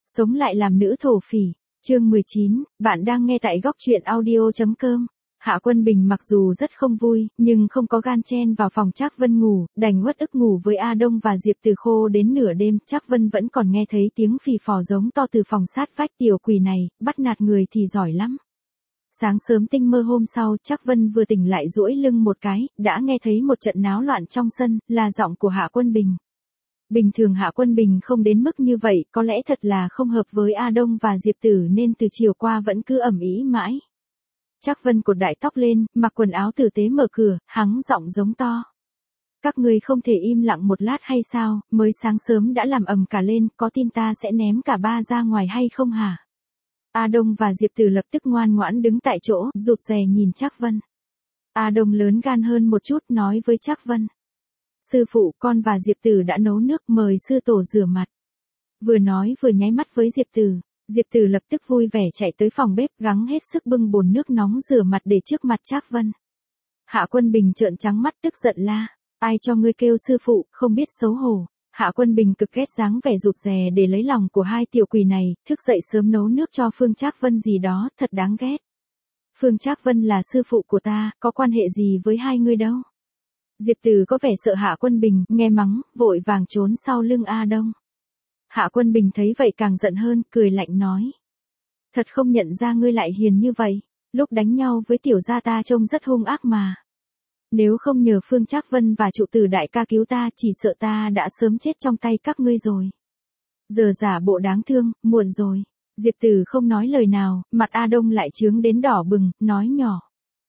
Sống lại làm nữ thổ phỉ. Chương 19, bạn đang nghe tại góc truyện audio.com. Hạ Quân Bình mặc dù rất không vui, nhưng không có gan chen vào phòng Trác Vân ngủ, đành uất ức ngủ với A Đông và Diệp Từ khô đến nửa đêm. Trác Vân vẫn còn nghe thấy tiếng phì phò giống to từ phòng sát vách. Tiểu quỷ này, bắt nạt người thì giỏi lắm. Sáng sớm tinh mơ hôm sau, Trác Vân vừa tỉnh lại duỗi lưng một cái, đã nghe thấy một trận náo loạn trong sân, là giọng của Hạ Quân Bình. Bình thường Hạ Quân Bình không đến mức như vậy, có lẽ thật là không hợp với A Đông và Diệp Tử nên từ chiều qua vẫn cứ ầm ĩ mãi. Trác Vân cột đại tóc lên, mặc quần áo tử tế mở cửa, hắng giọng giống to. Các ngươi không thể im lặng một lát hay sao, mới sáng sớm đã làm ầm cả lên, có tin ta sẽ ném cả ba ra ngoài hay không hả? A Đông và Diệp Tử lập tức ngoan ngoãn đứng tại chỗ, rụt rè nhìn Trác Vân. A Đông lớn gan hơn một chút nói với Trác Vân. Sư phụ, con và Diệp Tử đã nấu nước mời sư tổ rửa mặt. Vừa nói vừa nháy mắt với Diệp Tử. Diệp Tử lập tức vui vẻ chạy tới phòng bếp gắng hết sức bưng bồn nước nóng rửa mặt để trước mặt Trác Vân. Hạ Quân Bình trợn trắng mắt tức giận la. Ai cho ngươi kêu sư phụ, không biết xấu hổ. Hạ Quân Bình cực ghét dáng vẻ rụt rè để lấy lòng của hai tiểu quỷ này, thức dậy sớm nấu nước cho Phương Trác Vân gì đó, thật đáng ghét. Phương Trác Vân là sư phụ của ta, có quan hệ gì với hai ngươi đâu. Diệp Tử có vẻ sợ Hạ Quân Bình, nghe mắng, vội vàng trốn sau lưng A Đông. Hạ Quân Bình thấy vậy càng giận hơn, cười lạnh nói. Thật không nhận ra ngươi lại hiền như vậy, lúc đánh nhau với tiểu gia ta trông rất hung ác mà. Nếu không nhờ Phương Trác Vân và trụ tử đại ca cứu ta, chỉ sợ ta đã sớm chết trong tay các ngươi rồi. Giờ giả bộ đáng thương, muộn rồi. Diệp Tử không nói lời nào, mặt A Đông lại chướng đến đỏ bừng, nói nhỏ.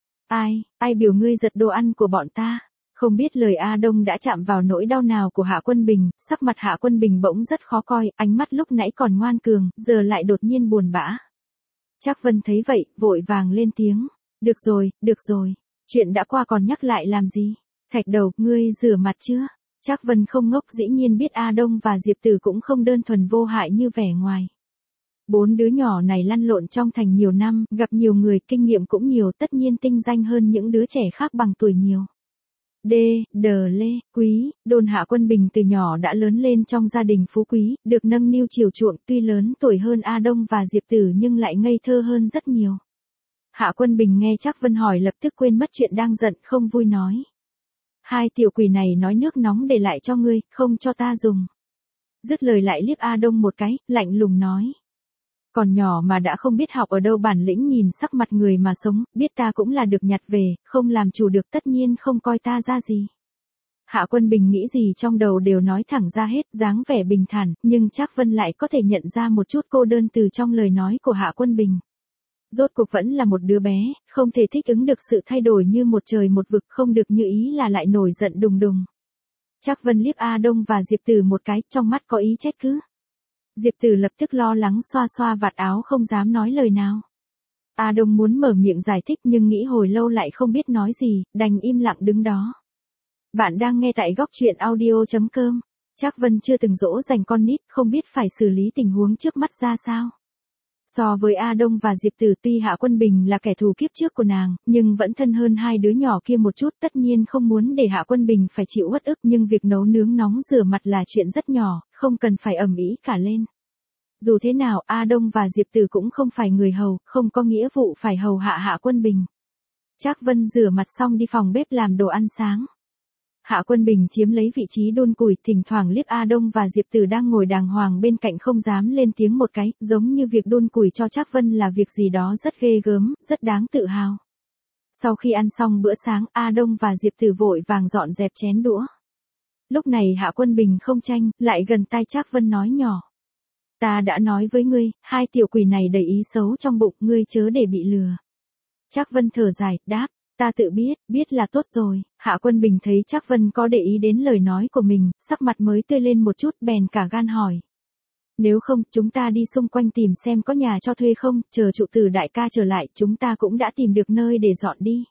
Ai biểu ngươi giật đồ ăn của bọn ta? Không biết lời A Đông đã chạm vào nỗi đau nào của Hạ Quân Bình, sắc mặt Hạ Quân Bình bỗng rất khó coi, ánh mắt lúc nãy còn ngoan cường, giờ lại đột nhiên buồn bã. Trác Vân thấy vậy, vội vàng lên tiếng. Được rồi, chuyện đã qua còn nhắc lại làm gì? Thạch Đầu, ngươi rửa mặt chưa? Trác Vân không ngốc, dĩ nhiên biết A Đông và Diệp Tử cũng không đơn thuần vô hại như vẻ ngoài. Bốn đứa nhỏ này lăn lộn trong thành nhiều năm, gặp nhiều người, kinh nghiệm cũng nhiều, tất nhiên tinh danh hơn những đứa trẻ khác bằng tuổi nhiều. Lê, Quý, đồn Hạ Quân Bình từ nhỏ đã lớn lên trong gia đình phú quý, được nâng niu chiều chuộng, tuy lớn tuổi hơn A Đông và Diệp Tử nhưng lại ngây thơ hơn rất nhiều. Hạ Quân Bình nghe Trác Vân hỏi lập tức quên mất chuyện đang giận, không vui nói. Hai tiểu quỷ này nói nước nóng để lại cho ngươi, không cho ta dùng. Dứt lời lại liếc A Đông một cái, lạnh lùng nói. Còn nhỏ mà đã không biết học ở đâu bản lĩnh, nhìn sắc mặt người mà sống, biết ta cũng là được nhặt về, không làm chủ được tất nhiên không coi ta ra gì. Hạ Quân Bình nghĩ gì trong đầu đều nói thẳng ra hết, dáng vẻ bình thản, nhưng Trác Vân lại có thể nhận ra một chút cô đơn từ trong lời nói của Hạ Quân Bình. Rốt cuộc vẫn là một đứa bé, không thể thích ứng được sự thay đổi như một trời một vực, không được như ý là lại nổi giận đùng đùng. Trác Vân liếc A Đông và Diệp Tử một cái, trong mắt có ý trách cứ. Diệp Tử lập tức lo lắng xoa xoa vạt áo không dám nói lời nào. A Đông muốn mở miệng giải thích nhưng nghĩ hồi lâu lại không biết nói gì, đành im lặng đứng đó. Bạn đang nghe tại góc truyện audio.com. Trác Vân chưa từng dỗ dành con nít, không biết phải xử lý tình huống trước mắt ra sao. So với A Đông và Diệp Tử, tuy Hạ Quân Bình là kẻ thù kiếp trước của nàng, nhưng vẫn thân hơn hai đứa nhỏ kia một chút, tất nhiên không muốn để Hạ Quân Bình phải chịu uất ức, nhưng việc nấu nướng nóng rửa mặt là chuyện rất nhỏ, không cần phải ầm ĩ cả lên. Dù thế nào, A Đông và Diệp Tử cũng không phải người hầu, không có nghĩa vụ phải hầu hạ Hạ Quân Bình. Trác Vân rửa mặt xong đi phòng bếp làm đồ ăn sáng. Hạ Quân Bình chiếm lấy vị trí đun củi, thỉnh thoảng liếc A Đông và Diệp Tử đang ngồi đàng hoàng bên cạnh không dám lên tiếng một cái, giống như việc đun củi cho Trác Vân là việc gì đó rất ghê gớm, rất đáng tự hào. Sau khi ăn xong bữa sáng, A Đông và Diệp Tử vội vàng dọn dẹp chén đũa. Lúc này Hạ Quân Bình không tranh, lại gần tai Trác Vân nói nhỏ. Ta đã nói với ngươi, hai tiểu quỷ này đầy ý xấu trong bụng, ngươi chớ để bị lừa. Trác Vân thở dài, đáp. Ta tự biết là tốt rồi. Hạ Quân Bình thấy Trác Vân có để ý đến lời nói của mình, sắc mặt mới tươi lên một chút, bèn cả gan hỏi. Nếu không, chúng ta đi xung quanh tìm xem có nhà cho thuê không, chờ trụ tử đại ca trở lại, chúng ta cũng đã tìm được nơi để dọn đi.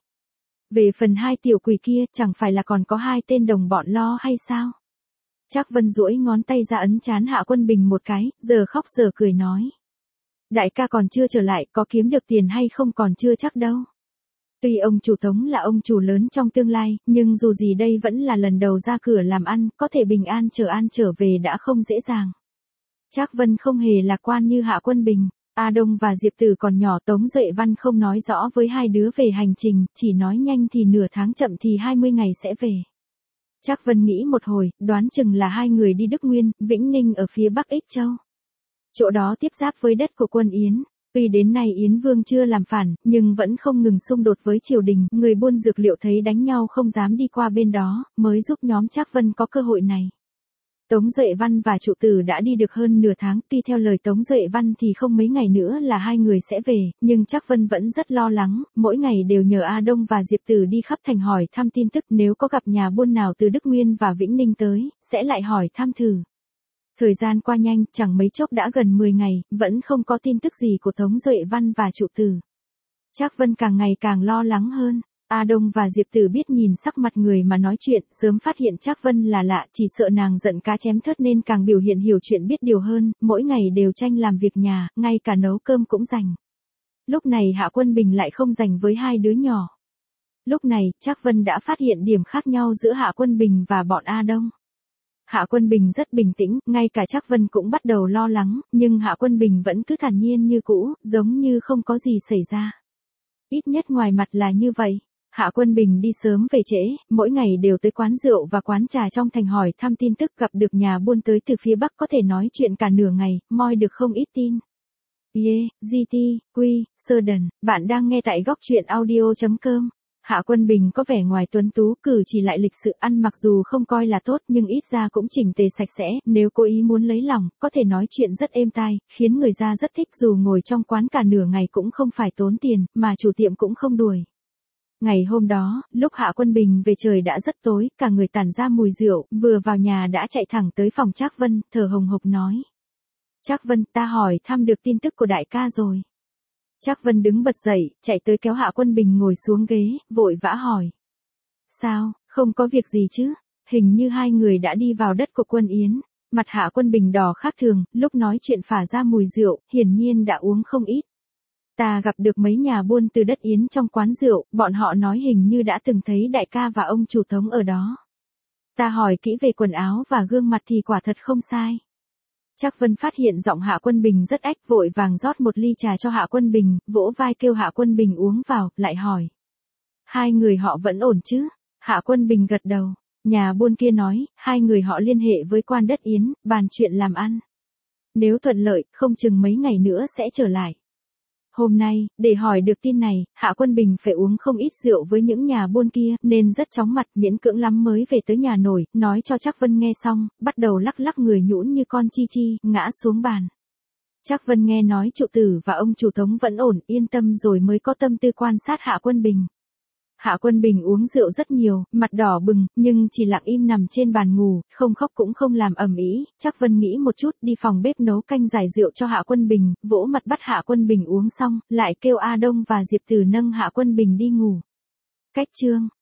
Về phần hai tiểu quỷ kia, chẳng phải là còn có hai tên đồng bọn lo hay sao? Trác Vân duỗi ngón tay ra ấn trán Hạ Quân Bình một cái, giờ khóc giờ cười nói. Đại ca còn chưa trở lại, có kiếm được tiền hay không còn chưa chắc đâu. Tuy ông chủ Tống là ông chủ lớn trong tương lai, nhưng dù gì đây vẫn là lần đầu ra cửa làm ăn, có thể bình an trở về đã không dễ dàng. Trác Vân không hề lạc quan như Hạ Quân Bình. A Đông và Diệp Tử còn nhỏ, Tống Duệ Văn không nói rõ với hai đứa về hành trình, chỉ nói nhanh thì nửa tháng, chậm thì 20 ngày sẽ về. Trác Vân nghĩ một hồi, đoán chừng là hai người đi Đức Nguyên, Vĩnh Ninh ở phía Bắc Ích Châu. Chỗ đó tiếp giáp với đất của quân Yến. Tuy đến nay Yến Vương chưa làm phản, nhưng vẫn không ngừng xung đột với triều đình, người buôn dược liệu thấy đánh nhau không dám đi qua bên đó, mới giúp nhóm Trác Vân có cơ hội này. Tống Duệ Văn và Trụ Tử đã đi được hơn nửa tháng, tuy theo lời Tống Duệ Văn thì không mấy ngày nữa là hai người sẽ về, nhưng Trác Vân vẫn rất lo lắng, mỗi ngày đều nhờ A Đông và Diệp Tử đi khắp thành hỏi thăm tin tức, nếu có gặp nhà buôn nào từ Đức Nguyên và Vĩnh Ninh tới, sẽ lại hỏi thăm thử. Thời gian qua nhanh, chẳng mấy chốc đã gần 10 ngày, vẫn không có tin tức gì của Tống Duệ Văn và Trụ Tử. Trác Vân càng ngày càng lo lắng hơn. A Đông và Diệp Tử biết nhìn sắc mặt người mà nói chuyện, sớm phát hiện Trác Vân là lạ, chỉ sợ nàng giận cá chém thớt nên càng biểu hiện hiểu chuyện biết điều hơn, mỗi ngày đều tranh làm việc nhà, ngay cả nấu cơm cũng rành. Lúc này Hạ Quân Bình lại không rành với hai đứa nhỏ. Lúc này, Trác Vân đã phát hiện điểm khác nhau giữa Hạ Quân Bình và bọn A Đông. Hạ Quân Bình rất bình tĩnh, ngay cả Trác Vân cũng bắt đầu lo lắng, nhưng Hạ Quân Bình vẫn cứ thản nhiên như cũ, giống như không có gì xảy ra. Ít nhất ngoài mặt là như vậy. Hạ Quân Bình đi sớm về trễ, mỗi ngày đều tới quán rượu và quán trà trong thành hỏi thăm tin tức, gặp được nhà buôn tới từ phía Bắc có thể nói chuyện cả nửa ngày, moi được không ít tin. GT, Quy, Sơ Đần, bạn đang nghe tại góc truyện audio.com. Hạ Quân Bình có vẻ ngoài tuấn tú, cử chỉ lại lịch sự, ăn mặc dù không coi là tốt nhưng ít ra cũng chỉnh tề sạch sẽ, nếu cố ý muốn lấy lòng, có thể nói chuyện rất êm tai, khiến người ta rất thích, dù ngồi trong quán cả nửa ngày cũng không phải tốn tiền, mà chủ tiệm cũng không đuổi. Ngày hôm đó, lúc Hạ Quân Bình về trời đã rất tối, cả người tản ra mùi rượu, vừa vào nhà đã chạy thẳng tới phòng Trác Vân, thở hồng hộc nói. Trác Vân, ta hỏi thăm được tin tức của đại ca rồi. Trác Vân đứng bật dậy, chạy tới kéo Hạ Quân Bình ngồi xuống ghế, vội vã hỏi. Sao, không có việc gì chứ? Hình như hai người đã đi vào đất của quân Yến. Mặt Hạ Quân Bình đỏ khác thường, lúc nói chuyện phả ra mùi rượu, hiển nhiên đã uống không ít. Ta gặp được mấy nhà buôn từ đất Yến trong quán rượu, bọn họ nói hình như đã từng thấy đại ca và ông chủ Tống ở đó. Ta hỏi kỹ về quần áo và gương mặt thì quả thật không sai. Trác Vân phát hiện giọng Hạ Quân Bình rất ách, vội vàng rót một ly trà cho Hạ Quân Bình, vỗ vai kêu Hạ Quân Bình uống vào, lại hỏi. Hai người họ vẫn ổn chứ? Hạ Quân Bình gật đầu. Nhà buôn kia nói, hai người họ liên hệ với quan đất Yến, bàn chuyện làm ăn. Nếu thuận lợi, không chừng mấy ngày nữa sẽ trở lại. Hôm nay, để hỏi được tin này, Hạ Quân Bình phải uống không ít rượu với những nhà buôn kia, nên rất chóng mặt, miễn cưỡng lắm mới về tới nhà nổi, nói cho Trác Vân nghe xong, bắt đầu lắc lắc người nhũn như con chi chi, ngã xuống bàn. Trác Vân nghe nói Trụ Tử và ông chủ Tống vẫn ổn, yên tâm rồi mới có tâm tư quan sát Hạ Quân Bình. Hạ Quân Bình uống rượu rất nhiều, mặt đỏ bừng, nhưng chỉ lặng im nằm trên bàn ngủ, không khóc cũng không làm ầm ĩ. Trác Vân nghĩ một chút, đi phòng bếp nấu canh giải rượu cho Hạ Quân Bình, vỗ mặt bắt Hạ Quân Bình uống xong, lại kêu A Đông và Diệp Tử nâng Hạ Quân Bình đi ngủ. Cách chương